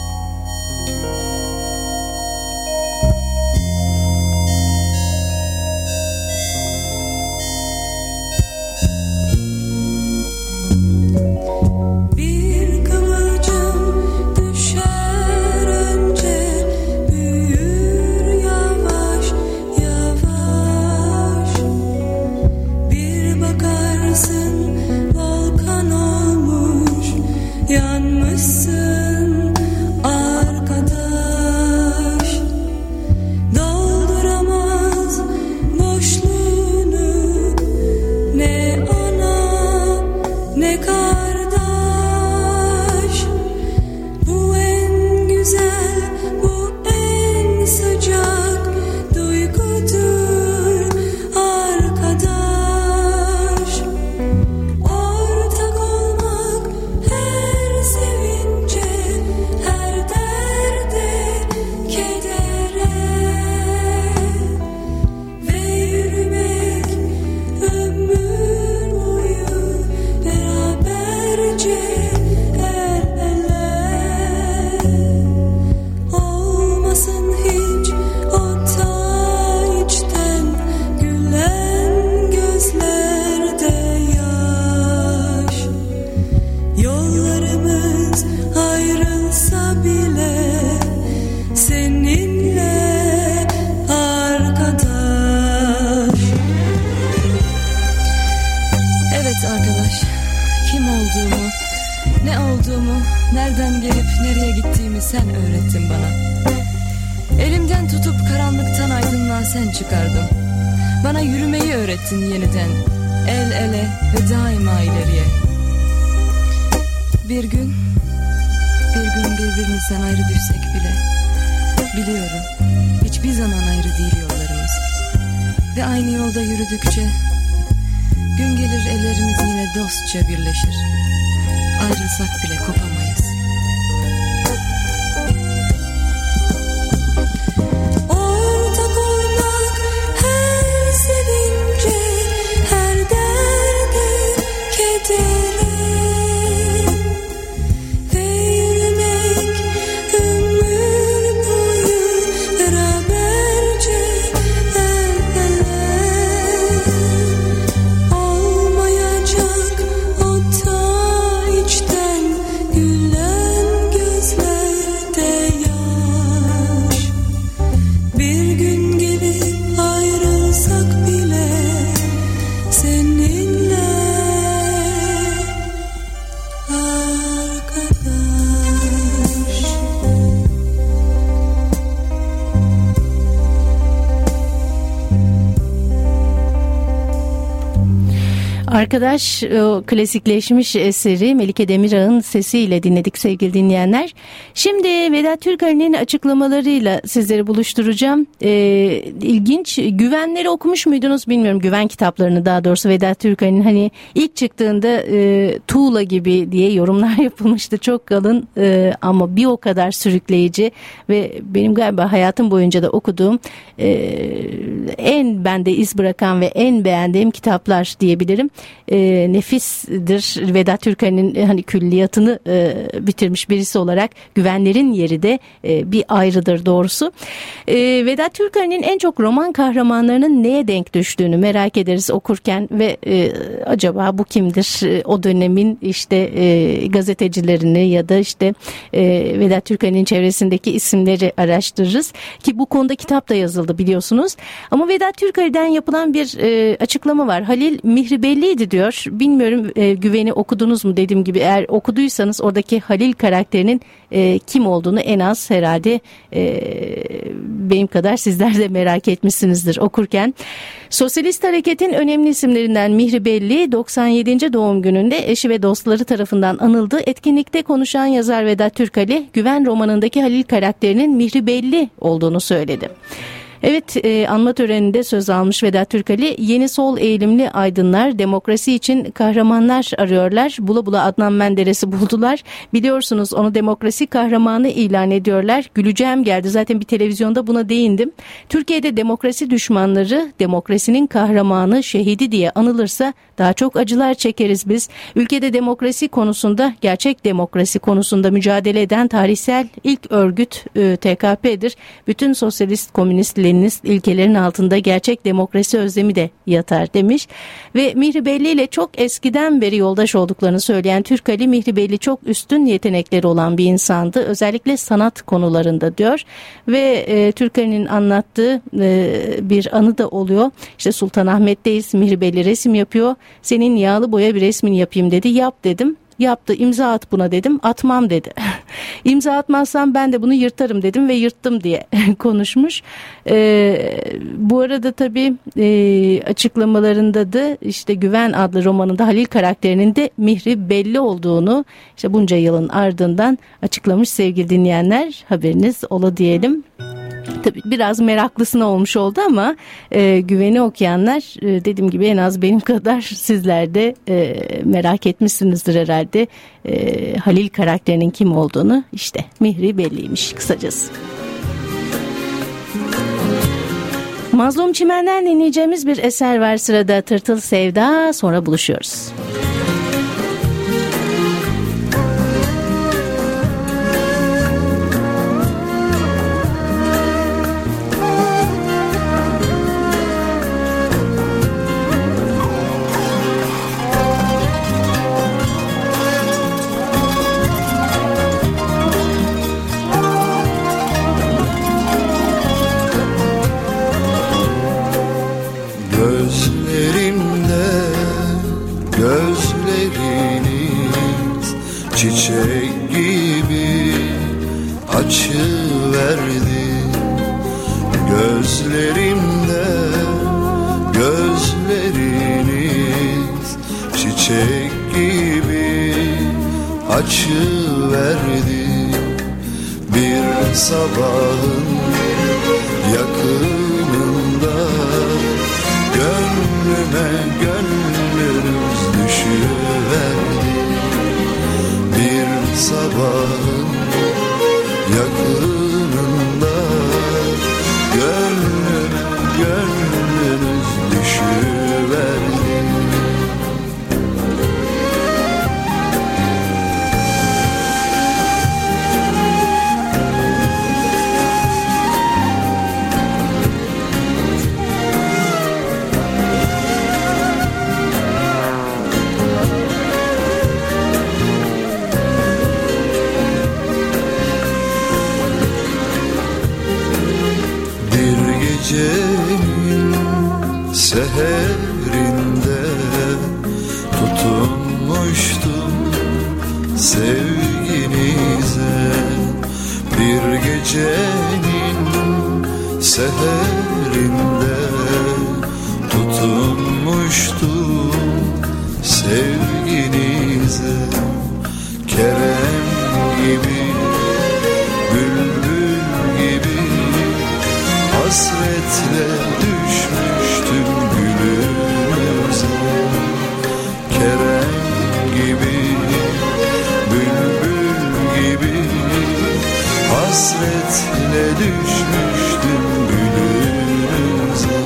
Nereden gelip nereye gittiğimi sen öğrettin bana. Elimden tutup karanlıktan aydınlığa sen çıkardın. Bana yürümeyi öğrettin yeniden, el ele ve daima ileriye. Bir gün, bir gün birbirimizden ayrı düşsek bile, biliyorum hiçbir zaman ayrı değil yollarımız. Ve aynı yolda yürüdükçe, gün gelir ellerimiz yine dostça birleşir. Ayrılsak bile kopamayız. Ortak olmak her sevince, her derde, kedere ve yürümek ömür boyu beraberce el ele. Olmayacak o ta içten gülen gözlerde yaş. Bir gün gelip ayrılsak bile seninle arkadaş. Arkadaş, o klasikleşmiş eseri Melike Demirağ'ın sesiyle dinledik sevgili dinleyenler. Şimdi Vedat Türkali'nin açıklamalarıyla sizleri buluşturacağım. Ee, ilginç, Güvenleri okumuş muydunuz bilmiyorum, Güven kitaplarını daha doğrusu. Vedat Türkali'nin hani ilk çıktığında e, tuğla gibi diye yorumlar yapılmıştı, çok kalın e, ama bir o kadar sürükleyici ve benim galiba hayatım boyunca da okuduğum e, en bende iz bırakan ve en beğendiğim kitaplar diyebilirim. E, nefisdir. Vedat Türkali'nin hani külliyatını e, bitirmiş birisi olarak Güvenlerin yeri de e, bir ayrıdır doğrusu. E, Vedat Türkali'nin en çok roman kahramanlarının neye denk düştüğünü merak ederiz okurken ve e, acaba bu kimdir? E, o dönemin işte e, gazetecilerini ya da işte e, Vedat Türkali'nin çevresindeki isimleri araştırırız ki bu konuda kitap da yazıldı biliyorsunuz. Ama Vedat Türkali'den yapılan bir e, açıklama var. Halil Mihribelli belliydi diyor. Bilmiyorum e, Güven'i okudunuz mu, dediğim gibi eğer okuduysanız oradaki Halil karakterinin e, kim olduğunu en az herhalde e, benim kadar sizler de merak etmişsinizdir okurken. Sosyalist hareketin önemli isimlerinden Mihri Belli doksan yedinci doğum gününde eşi ve dostları tarafından anıldı. Etkinlikte konuşan yazar Vedat Türkali, Güven romanındaki Halil karakterinin Mihri Belli olduğunu söyledi. Evet, e, anma töreninde söz almış Vedat Türkali, yeni sol eğilimli aydınlar demokrasi için kahramanlar arıyorlar. Bula bula Adnan Menderes'i buldular. Biliyorsunuz onu demokrasi kahramanı ilan ediyorlar. Güleceğim geldi, zaten bir televizyonda buna değindim. Türkiye'de demokrasi düşmanları demokrasinin kahramanı, şehidi diye anılırsa daha çok acılar çekeriz biz. Ülkede demokrasi konusunda, gerçek demokrasi konusunda mücadele eden tarihsel ilk örgüt e, T K P'dir. Bütün sosyalist, komünist, Leninist ilkelerin altında gerçek demokrasi özlemi de yatar demiş. Ve Mihri Belli ile çok eskiden beri yoldaş olduklarını söyleyen Türkali, Mihri Belli çok üstün yetenekleri olan bir insandı. Özellikle sanat konularında diyor. Ve e, Türkali'nin anlattığı e, bir anı da oluyor. İşte Sultanahmet'teyiz, Mihri Belli resim yapıyor. Senin yağlı boya bir resmini yapayım dedi. Yap dedim. Yaptı. İmza at buna dedim. Atmam dedi. İmza atmazsam ben de bunu yırtarım dedim ve yırttım diye konuşmuş. Ee, bu arada tabii e, açıklamalarında da işte Güven adlı romanında Halil karakterinin de Mihri Belli olduğunu işte bunca yılın ardından açıklamış sevgili dinleyenler. Haberiniz ola diyelim. Tabii biraz meraklısına olmuş oldu ama e, Güven'i okuyanlar e, dediğim gibi en az benim kadar sizler de e, merak etmişsinizdir herhalde. E, Halil karakterinin kim olduğunu. İşte Mihri Belli'ymiş kısacası. Mazlum Çimen'den dinleyeceğimiz bir eser var sırada, Tırtıl Sevda, sonra buluşuyoruz. Çiçek gibi açıverdi gözlerimde, gözleriniz çiçek gibi açıverdi. Bir sabahın yakınında gönlüme gönlünüz düşüverdi. Bir sabahın yakınında gönlüme gönlünüz düşüverdi. Gecenin seherinde tutunmuştum sevginize. Bir gecenin seherinde tutunmuştum sevginize. Kerem gibi, bülbül gibi hasretle düşmüştüm gülünüze. Kerem gibi, bülbül gibi hasretle düşmüştüm gülünüze.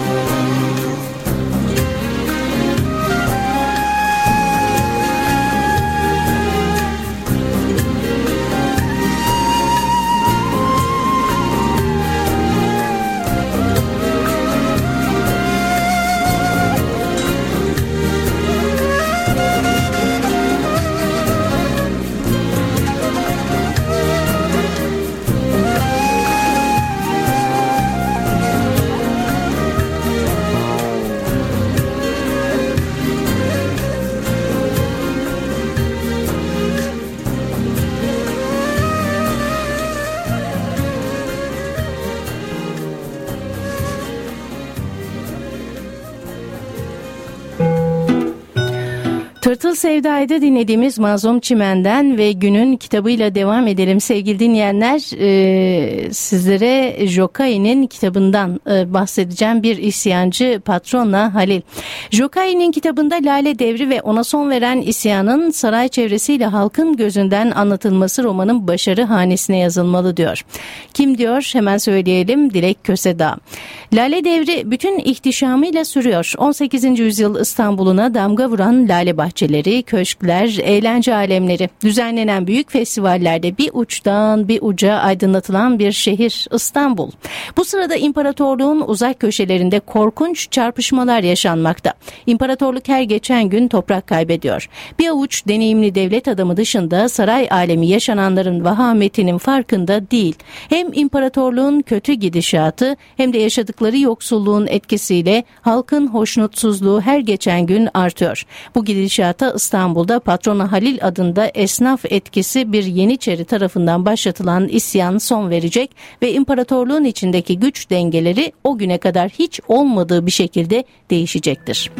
Tırtıl Sevda'ydı dinlediğimiz Mazlum Çimen'den ve günün kitabıyla devam edelim sevgili dinleyenler. Ee, sizlere Jokai'nin kitabından e, bahsedeceğim. Bir isyancı Patrona Halil. Jokai'nin kitabında Lale Devri ve ona son veren isyanın saray çevresiyle halkın gözünden anlatılması romanın başarı hanesine yazılmalı diyor. Kim diyor? Hemen söyleyelim. Dilek Kösedağ. Lale Devri bütün ihtişamıyla sürüyor. on sekizinci yüzyıl İstanbul'una damga vuran lale bahçeleri, köşkler, eğlence alemleri, düzenlenen büyük festivallerde bir uçtan bir uca aydınlatılan bir şehir İstanbul. Bu sırada imparatorluğun uzak köşelerinde korkunç çarpışmalar yaşanmakta. İmparatorluk her geçen gün toprak kaybediyor. Bir avuç deneyimli devlet adamı dışında saray alemi yaşananların vahametinin farkında değil. Hem imparatorluğun kötü gidişatı hem de yaşadıkları yoksulluğun etkisiyle halkın hoşnutsuzluğu her geçen gün artıyor. Bu gidişata İstanbul'da Patrona Halil adında esnaf etkisi bir Yeniçeri tarafından başlatılan isyan son verecek ve imparatorluğun içindeki güç dengeleri o güne kadar hiç olmadığı bir şekilde değişecektir.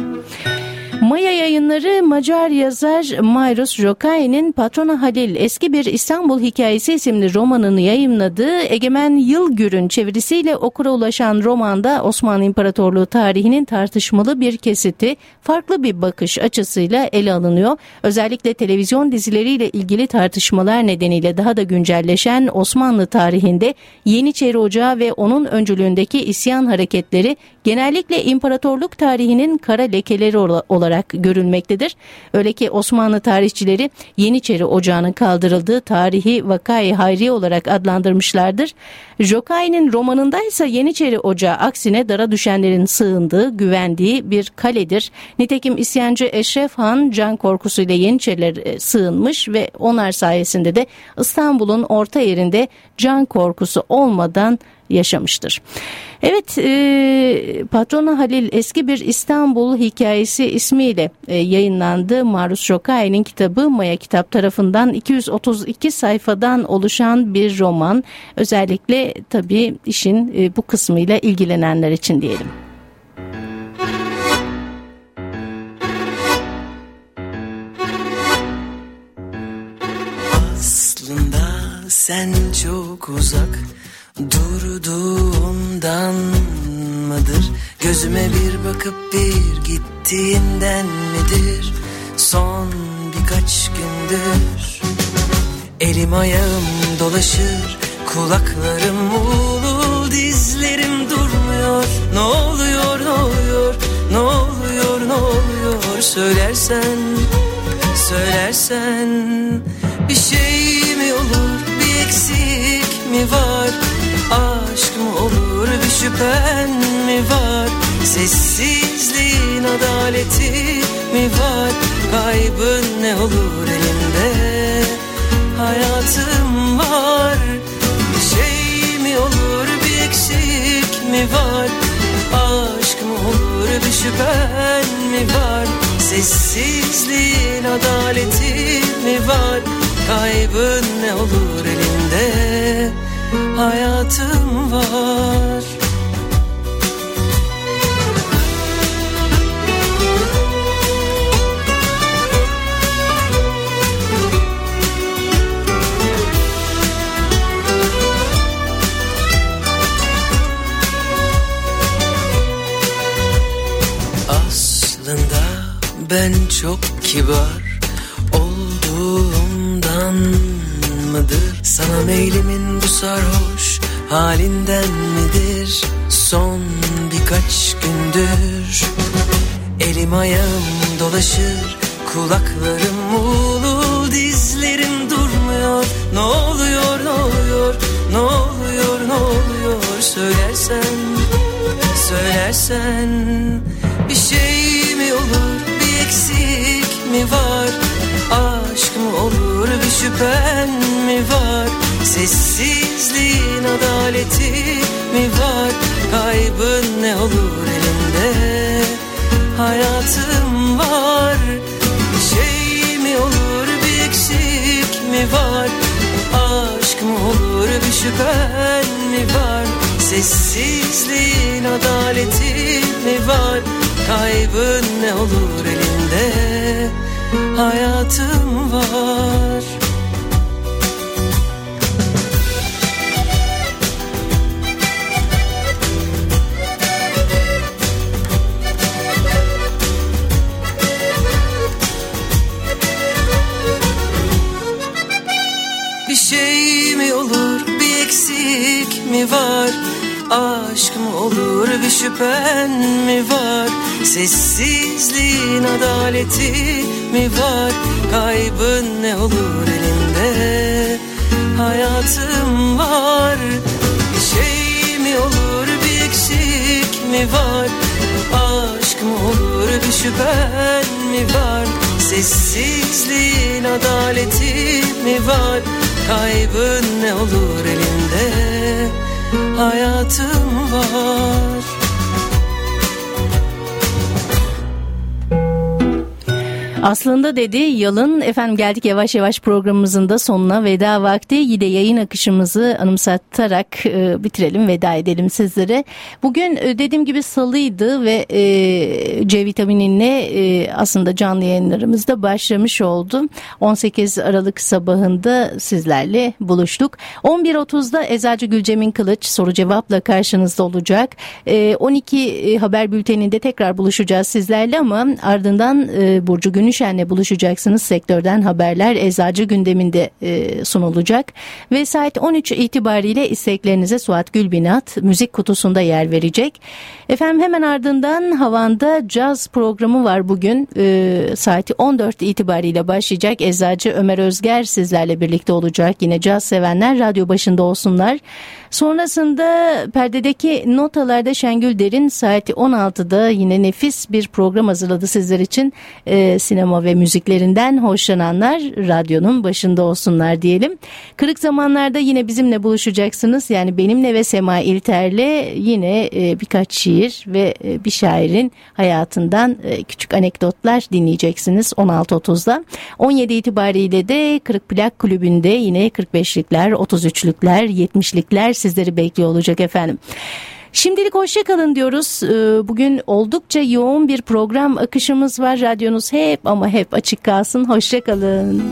Maya Yayınları Macar yazar Mayrus Jokai'nin Patrona Halil Eski Bir İstanbul Hikayesi isimli romanını yayımladığı Egemen Yılgür'ün çevirisiyle okura ulaşan romanda Osmanlı İmparatorluğu tarihinin tartışmalı bir kesiti farklı bir bakış açısıyla ele alınıyor. Özellikle televizyon dizileriyle ilgili tartışmalar nedeniyle daha da güncelleşen Osmanlı tarihinde Yeniçeri Ocağı ve onun öncülüğündeki isyan hareketleri genellikle imparatorluk tarihinin kara lekeleri olarak görülmektedir. Öyle ki Osmanlı tarihçileri Yeniçeri Ocağı'nın kaldırıldığı tarihi vakayı hayriye olarak adlandırmışlardır. Jokai'nin romanında ise Yeniçeri Ocağı aksine dara düşenlerin sığındığı, güvendiği bir kaledir. Nitekim isyancı Eşref Han can korkusuyla Yeniçeriler sığınmış ve onlar sayesinde de İstanbul'un orta yerinde can korkusu olmadan yaşamıştır. Evet, e, Patrona Halil Eski Bir İstanbul Hikayesi ismiyle e, yayınlandı. Mayrus Jokai'nin kitabı Maya Kitap tarafından iki yüz otuz iki sayfadan oluşan bir roman. Özellikle tabii işin e, bu kısmıyla ilgilenenler için diyelim. Aslında sen çok uzak durduğundan mıdır? Gözüme bir bakıp bir gittiğinden midir? Son birkaç gündür elim ayağım dolaşır, kulaklarım ulu, dizlerim durmuyor. Ne oluyor, ne oluyor, ne oluyor, ne oluyor? Söylersen, söylersen bir şey mi olur, bir eksik mi var? Aşk mı olur, bir şüphen mi var? Sessizliğin adaleti mi var? Kaybın ne olur elimde? Hayatım var. Bir şey mi olur, bir eksik mi var? Aşk mı olur, bir şüphen mi var? Sessizliğin adaleti mi var? Kaybın ne olur elinde? Hayatım var. Aslında ben çok kibar olduğumdan mıdır? Sana meylimin bu sarhoş halinden midir? Son birkaç gündür elim ayağım dolaşır, kulaklarım ulu, dizlerim durmuyor. Ne oluyor, ne oluyor, ne oluyor, ne oluyor? Söylersen, söylersen bir şey mi olur, bir eksik mi var? Aşk mı olur, bir şüphen mi var? Sessizliğin adaleti mi var? Kaybın ne olur elinde? Hayatım var. Bir şey mi olur, bir eksik mi var? Aşk mı olur, bir şüphen mi var? Sessizliğin adaleti mi var? Kaybın ne olur elinde? hayatım var. Bir şey mi olur, bir eksik mi var? Aşk mı olur, bir şüphen mi var? Sessizliğin adaleti mi var? Kaybın ne olur elinde? Hayatım var. Bir şey mi olur, bir eksik mi var? Aşk mı olur, bir şüphen mi var? Sessizliğin adaleti mi var? Kaybın ne olur elinde? Hayatım var. Aslında dedi Yalın. Efendim geldik yavaş yavaş programımızın da sonuna, veda vakti. Yine yayın akışımızı anımsatarak e, bitirelim, veda edelim sizlere. Bugün e, dediğim gibi salıydı ve e, C vitaminine e, aslında canlı yayınlarımızda başlamış oldu. on sekiz Aralık sabahında sizlerle buluştuk. on bir otuzda Eczacı Gülcem'in Kılıç soru cevapla karşınızda olacak. E, on iki haber bülteninde tekrar buluşacağız sizlerle ama ardından e, Burcu Günüşen'le buluşacaksınız. Sektörden haberler eczacı gündeminde e, sunulacak. Ve saat on üç itibariyle isteklerinize Suat Gülbinat müzik kutusunda yer verecek. Efendim hemen ardından Havan'da caz programı var bugün. E, saati on dört itibariyle başlayacak. Eczacı Ömer Özger sizlerle birlikte olacak. Yine caz sevenler radyo başında olsunlar. Sonrasında perdedeki notalarda Şengül Derin saati on altıda yine nefis bir program hazırladı sizler için. E, sinema ve müziklerinden hoşlananlar radyonun başında olsunlar diyelim. Kırık zamanlarda yine bizimle buluşacaksınız. Yani benimle ve Sema İlter'le yine e, birkaç şiir ve e, bir şairin hayatından e, küçük anekdotlar dinleyeceksiniz on altı otuzda. on yedi itibariyle de Kırık Plak Kulübü'nde yine kırk beşlikler, otuz üçlükler, yetmişlikler sizleri bekliyor olacak efendim. Şimdilik hoşça kalın diyoruz. Bugün oldukça yoğun bir program akışımız var. Radyonuz hep ama hep açık kalsın. Hoşça kalın.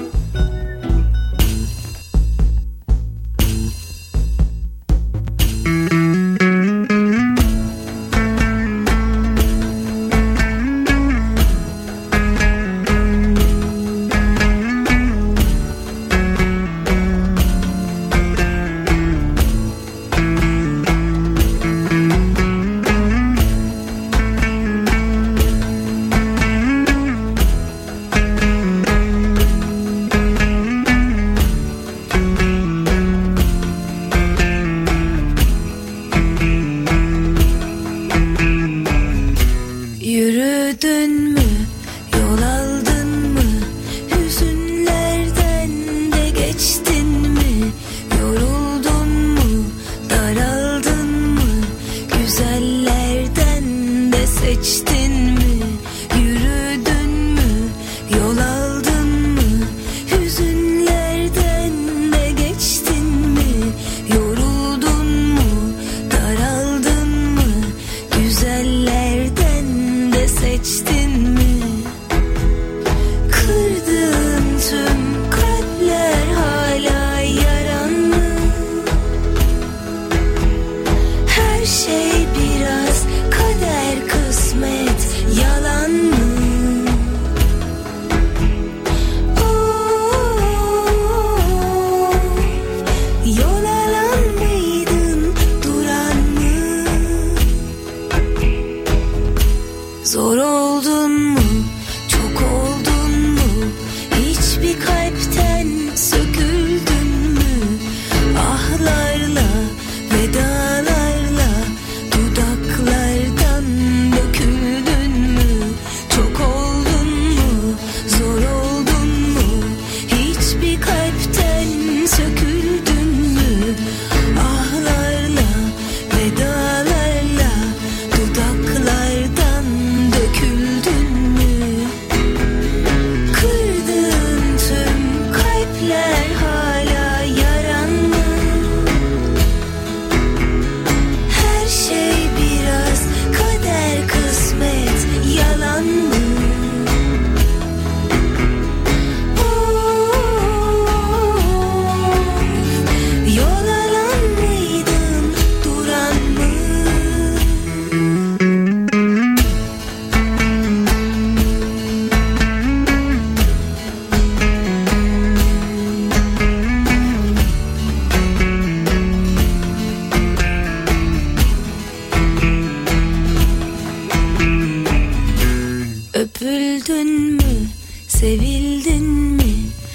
bildin mi?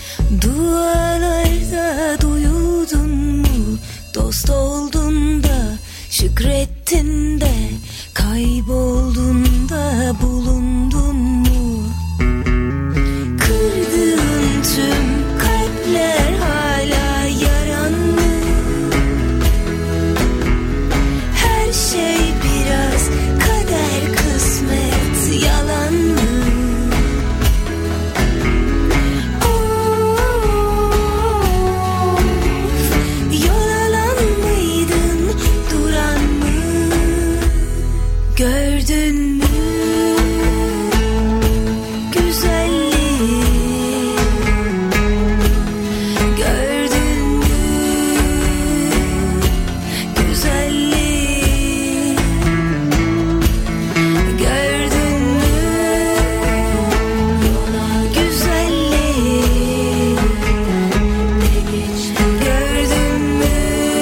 Dualarda duyuldun mu? Dost oldun da şükrettin de, kayboldun da bulundun mu? Kırdığın tüm kalpler hala yaran mı? Her şey biraz kader, kısmet, yalan mı? Gördün mü güzelliği? Gördün mü güzelliği? Gördün mü güzelliği? Gördün mü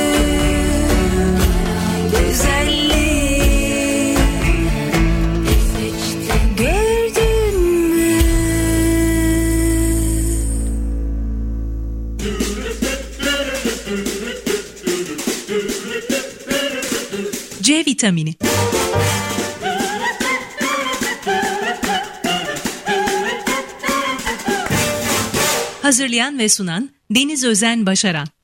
güzelliği? C vitamini. Hazırlayan ve sunan Deniz Özen Başaran.